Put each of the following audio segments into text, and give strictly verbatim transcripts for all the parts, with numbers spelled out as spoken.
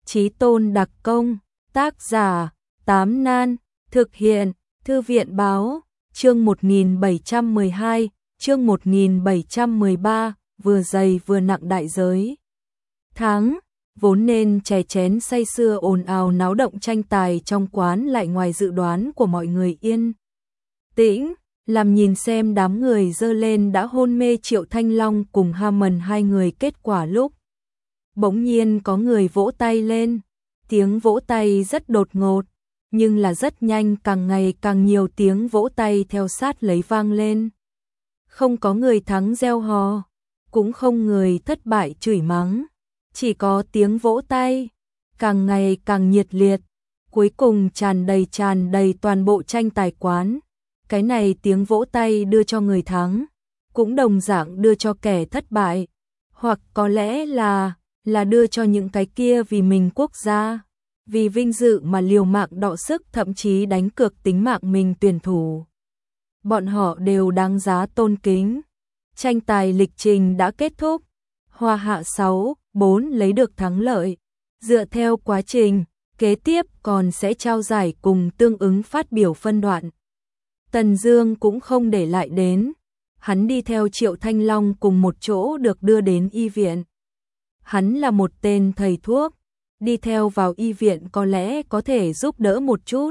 Chí Tôn đặc công, tác giả, Tám Nan, thực hiện, Thư viện báo, chương một nghìn bảy trăm mười hai, chương một nghìn bảy trăm mười ba, vừa dày vừa nặng đại giới. Tháng, vốn nên chè chén say sưa ồn ào náo động tranh tài trong quán lại ngoài dự đoán của mọi người yên tĩnh, làm nhìn xem đám người dơ lên đã hôn mê Triệu Thanh Long cùng Hammond hai người kết quả lúc. Bỗng nhiên có người vỗ tay lên, tiếng vỗ tay rất đột ngột, nhưng là rất nhanh, càng ngày càng nhiều tiếng vỗ tay theo sát lấy vang lên. Không có người thắng reo hò, cũng không người thất bại chửi mắng, chỉ có tiếng vỗ tay, càng ngày càng nhiệt liệt, cuối cùng tràn đầy tràn đầy toàn bộ tranh tài quán. Cái này tiếng vỗ tay đưa cho người thắng, cũng đồng dạng đưa cho kẻ thất bại, hoặc có lẽ là là đưa cho những cái kia vì mình quốc gia, vì vinh dự mà liều mạng đọ sức, thậm chí đánh cược tính mạng mình tuyển thủ. Bọn họ đều đáng giá tôn kính. Tranh tài lịch trình đã kết thúc, Hoa Hạ sáu bốn lấy được thắng lợi. Dựa theo quá trình, kế tiếp còn sẽ trao giải cùng tương ứng phát biểu phân đoạn. Tần Dương cũng không để lại đến, hắn đi theo Triệu Thanh Long cùng một chỗ được đưa đến y viện. Hắn là một tên thầy thuốc, đi theo vào y viện có lẽ có thể giúp đỡ một chút.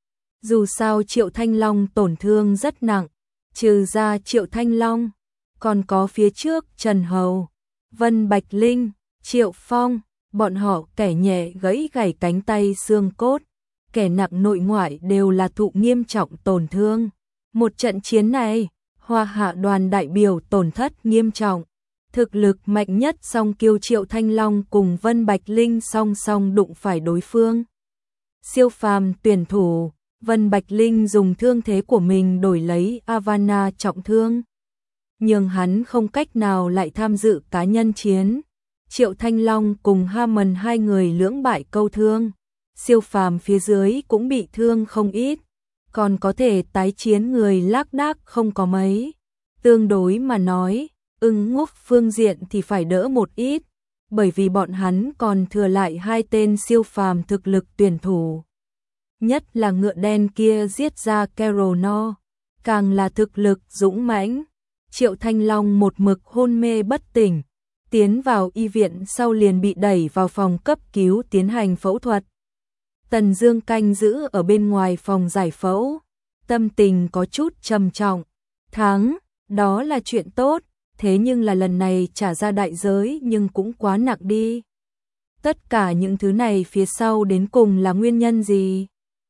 Dù sao Triệu Thanh Long tổn thương rất nặng, trừ ra Triệu Thanh Long, còn có phía trước Trần Hầu, Vân Bạch Linh, Triệu Phong, bọn họ kẻ nhẹ gãy gãy cánh tay xương cốt, kẻ nặng nội ngoại đều là thụ nghiêm trọng tổn thương. Một trận chiến này, Hoa Hạ đoàn đại biểu tổn thất nghiêm trọng. Thực lực mạnh nhất song kiêu Triệu Thanh Long cùng Vân Bạch Linh song song đụng phải đối phương. Siêu phàm tuyển thủ, Vân Bạch Linh dùng thương thế của mình đổi lấy Avana trọng thương, nhưng hắn không cách nào lại tham dự cá nhân chiến. Triệu Thanh Long cùng Hammond hai người lưỡng bại câu thương, siêu phàm phía dưới cũng bị thương không ít, còn có thể tái chiến người lác đác không có mấy. Tương đối mà nói, Ưng Ngúc phương diện thì phải đỡ một ít, bởi vì bọn hắn còn thừa lại hai tên siêu phàm thực lực tuyển thủ. Nhất là ngựa đen kia giết ra Kerono, càng là thực lực dũng mãnh. Triệu Thanh Long một mực hôn mê bất tỉnh, tiến vào y viện sau liền bị đẩy vào phòng cấp cứu tiến hành phẫu thuật. Tần Dương canh giữ ở bên ngoài phòng giải phẫu, tâm tình có chút trầm trọng. Thắng, đó là chuyện tốt, thế nhưng là lần này trả ra đại giới nhưng cũng quá nặng đi. Tất cả những thứ này phía sau đến cùng là nguyên nhân gì?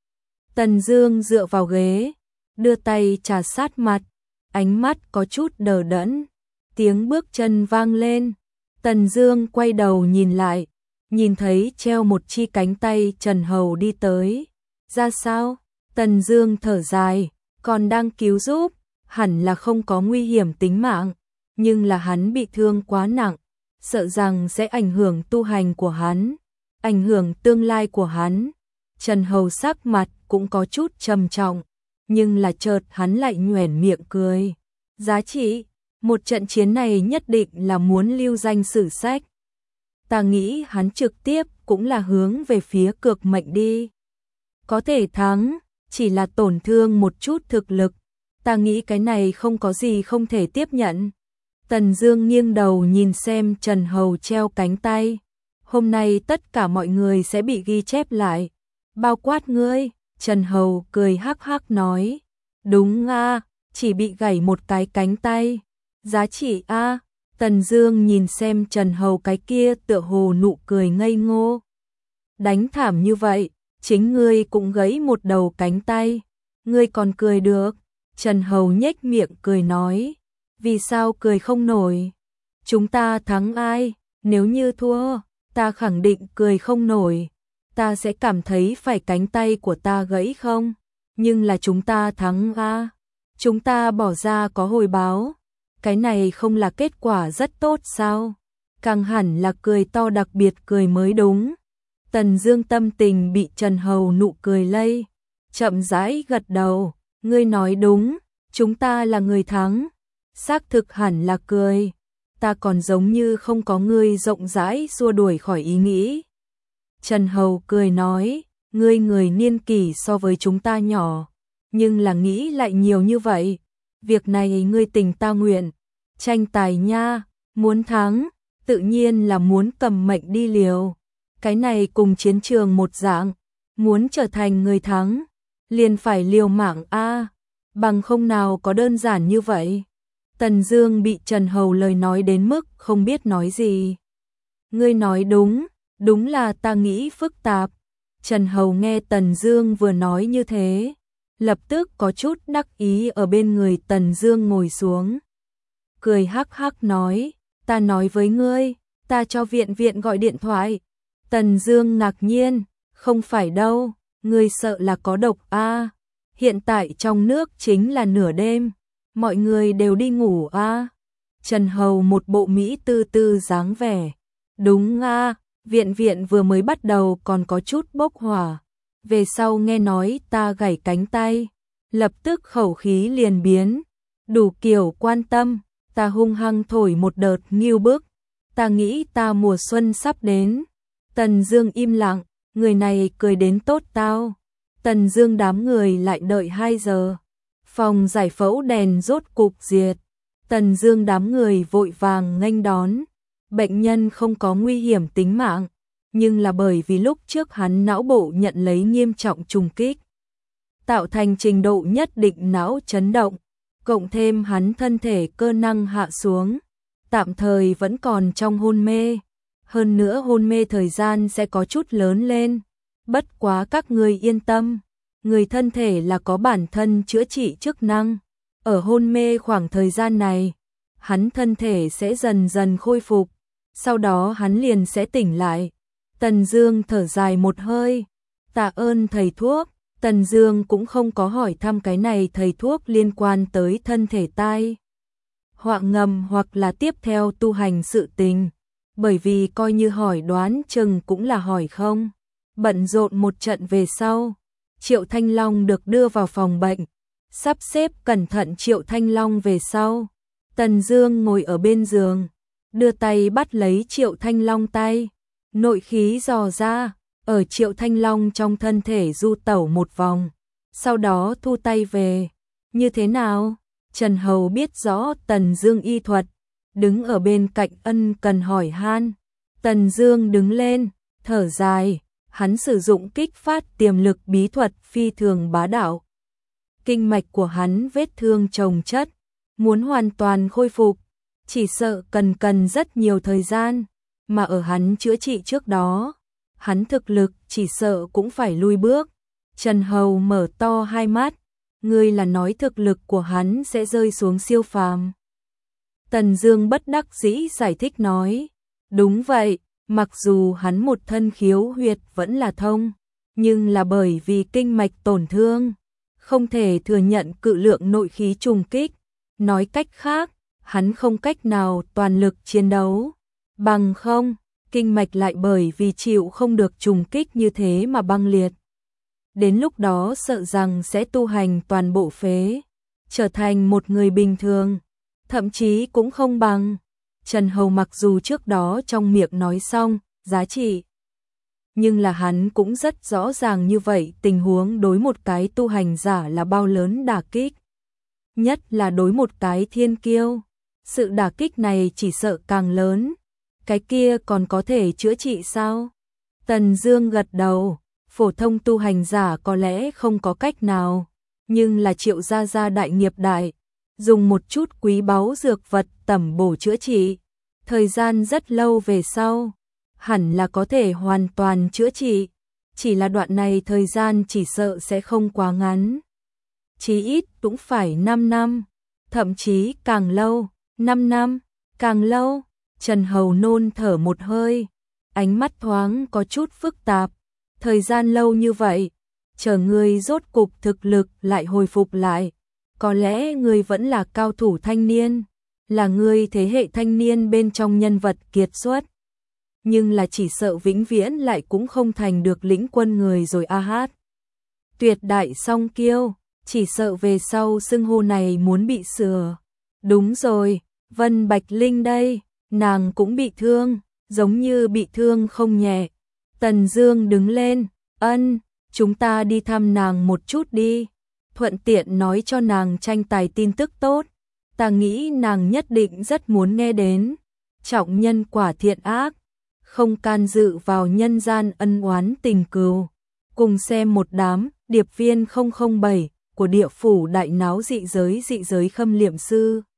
Tần Dương dựa vào ghế, đưa tay trà sát mặt, ánh mắt có chút đờ đẫn. Tiếng bước chân vang lên, Tần Dương quay đầu nhìn lại, nhìn thấy treo một chi cánh tay Trần Hầu đi tới. Ra sao? Tần Dương thở dài, còn đang cứu giúp, hẳn là không có nguy hiểm tính mạng, nhưng là hắn bị thương quá nặng, sợ rằng sẽ ảnh hưởng tu hành của hắn, ảnh hưởng tương lai của hắn. Trần Hầu sắc mặt cũng có chút trầm trọng, nhưng là chợt hắn lại nhoẻn miệng cười. Giá trị, một trận chiến này nhất định là muốn lưu danh sử sách. Ta nghĩ hắn trực tiếp cũng là hướng về phía cược mệnh đi. Có thể thắng, chỉ là tổn thương một chút thực lực. Ta nghĩ cái này không có gì không thể tiếp nhận. Tần Dương nghiêng đầu nhìn xem Trần Hầu treo cánh tay. Hôm nay tất cả mọi người sẽ bị ghi chép lại, bao quát ngươi. Trần Hầu cười hắc hắc nói. Đúng a, chỉ bị gãy một cái cánh tay. Giá trị a. Tần Dương nhìn xem Trần Hầu cái kia tựa hồ nụ cười ngây ngô. Đánh thảm như vậy, chính ngươi cũng gãy một đầu cánh tay, ngươi còn cười được? Trần Hầu nhếch miệng cười nói. Vì sao cười không nổi? Chúng ta thắng ai? Nếu như thua, ta khẳng định cười không nổi. Ta sẽ cảm thấy phải cánh tay của ta gãy không? Nhưng là chúng ta thắng a. Chúng ta bỏ ra có hồi báo. Cái này không là kết quả rất tốt sao? Càng hẳn là cười to đặc biệt cười mới đúng. Tần Dương tâm tình bị Trần Hầu nụ cười lây, chậm rãi gật đầu. Ngươi nói đúng, chúng ta là người thắng. Xác thực hẳn là cười. Ta còn giống như không có ngươi rộng rãi xua đuổi khỏi ý nghĩ. Trần Hầu cười nói, ngươi người niên kỷ so với chúng ta nhỏ, nhưng là nghĩ lại nhiều như vậy. Việc này ngươi tình ta nguyện, tranh tài nha, muốn thắng, tự nhiên là muốn cầm mệnh đi liều. Cái này cùng chiến trường một dạng, muốn trở thành người thắng, liền phải liều mạng a, bằng không nào có đơn giản như vậy. Tần Dương bị Trần Hầu lời nói đến mức không biết nói gì. Ngươi nói đúng, đúng là ta nghĩ phức tạp. Trần Hầu nghe Tần Dương vừa nói như thế, lập tức có chút đắc ý ở bên người Tần Dương ngồi xuống. Cười hắc hắc nói, ta nói với ngươi, ta cho viện viện gọi điện thoại. Tần Dương ngạc nhiên, không phải đâu, ngươi sợ là có độc a? À, hiện tại trong nước chính là nửa đêm, mọi người đều đi ngủ a. À. Trần Hầu một bộ mỹ tư tư dáng vẻ. Đúng a, à, viện viện vừa mới bắt đầu còn có chút bốc hỏa, về sau nghe nói ta gãy cánh tay, lập tức khẩu khí liền biến, đủ kiểu quan tâm, ta hung hăng thổi một đợt nghiêu bức, ta nghĩ ta mùa xuân sắp đến. Tần Dương im lặng, người này cười đến tốt tao. Tần Dương đám người lại đợi hai giờ. Phòng giải phẫu đèn rốt cục diệt. Tần Dương đám người vội vàng nghênh đón. Bệnh nhân không có nguy hiểm tính mạng, nhưng là bởi vì lúc trước hắn não bộ nhận lấy nghiêm trọng trùng kích, tạo thành trình độ nhất định não chấn động, cộng thêm hắn thân thể cơ năng hạ xuống, tạm thời vẫn còn trong hôn mê. Hơn nữa hôn mê thời gian sẽ có chút lớn lên. Bất quá các người yên tâm, người thân thể là có bản thân chữa trị chức năng. Ở hôn mê khoảng thời gian này, hắn thân thể sẽ dần dần khôi phục, sau đó hắn liền sẽ tỉnh lại. Tần Dương thở dài một hơi, tạ ơn thầy thuốc. Tần Dương cũng không có hỏi thăm cái này thầy thuốc liên quan tới thân thể tai họa ngầm hoặc là tiếp theo tu hành sự tình, bởi vì coi như hỏi đoán chừng cũng là hỏi không. Bận rộn một trận về sau, Triệu Thanh Long được đưa vào phòng bệnh, sắp xếp cẩn thận Triệu Thanh Long về sau. Tần Dương ngồi ở bên giường, đưa tay bắt lấy Triệu Thanh Long tay, nội khí dò ra, ở Triệu Thanh Long trong thân thể du tẩu một vòng, sau đó thu tay về. Như thế nào? Trần Hầu biết rõ Tần Dương y thuật, đứng ở bên cạnh ân cần hỏi han. Tần Dương đứng lên, thở dài, hắn sử dụng kích phát tiềm lực bí thuật phi thường bá đạo. Kinh mạch của hắn vết thương chồng chất, muốn hoàn toàn khôi phục, chỉ sợ cần cần rất nhiều thời gian, mà ở hắn chữa trị trước đó, hắn thực lực chỉ sợ cũng phải lui bước. Trần Hầu mở to hai mắt, ngươi là nói thực lực của hắn sẽ rơi xuống siêu phàm? Tần Dương bất đắc dĩ giải thích nói, đúng vậy, mặc dù hắn một thân khiếu huyệt vẫn là thông, nhưng là bởi vì kinh mạch tổn thương, không thể thừa nhận cự lượng nội khí trùng kích, nói cách khác, hắn không cách nào toàn lực chiến đấu, bằng không, kinh mạch lại bởi vì chịu không được trùng kích như thế mà băng liệt. Đến lúc đó sợ rằng sẽ tu hành toàn bộ phế, trở thành một người bình thường, thậm chí cũng không bằng. Trần Hầu mặc dù trước đó trong miệng nói xong, giá trị, nhưng là hắn cũng rất rõ ràng như vậy tình huống đối một cái tu hành giả là bao lớn đả kích. Nhất là đối một cái thiên kiêu, sự đả kích này chỉ sợ càng lớn. Cái kia còn có thể chữa trị sao? Tần Dương gật đầu, phổ thông tu hành giả có lẽ không có cách nào, nhưng là Triệu gia gia đại nghiệp đại, dùng một chút quý báu dược vật tẩm bổ chữa trị, thời gian rất lâu về sau, hẳn là có thể hoàn toàn chữa trị, chỉ là đoạn này thời gian chỉ sợ sẽ không quá ngắn. Chí ít cũng phải năm năm, thậm chí càng lâu, năm năm, càng lâu. Trần Hầu nôn thở một hơi, ánh mắt thoáng có chút phức tạp, thời gian lâu như vậy, chờ ngươi rốt cục thực lực lại hồi phục lại, có lẽ ngươi vẫn là cao thủ thanh niên, là ngươi thế hệ thanh niên bên trong nhân vật kiệt xuất, nhưng là chỉ sợ vĩnh viễn lại cũng không thành được lĩnh quân người rồi a hát. Tuyệt đại song kiêu, chỉ sợ về sau xưng hô này muốn bị sửa. Đúng rồi, Vân Bạch Linh đây, nàng cũng bị thương, giống như bị thương không nhẹ. Tần Dương đứng lên, ân, chúng ta đi thăm nàng một chút đi, thuận tiện nói cho nàng tranh tài tin tức tốt, ta nghĩ nàng nhất định rất muốn nghe đến. Trọng nhân quả thiện ác, không can dự vào nhân gian ân oán tình cừu. Cùng xem một đám điệp viên không không bảy của địa phủ đại náo dị giới dị giới khâm liệm sư.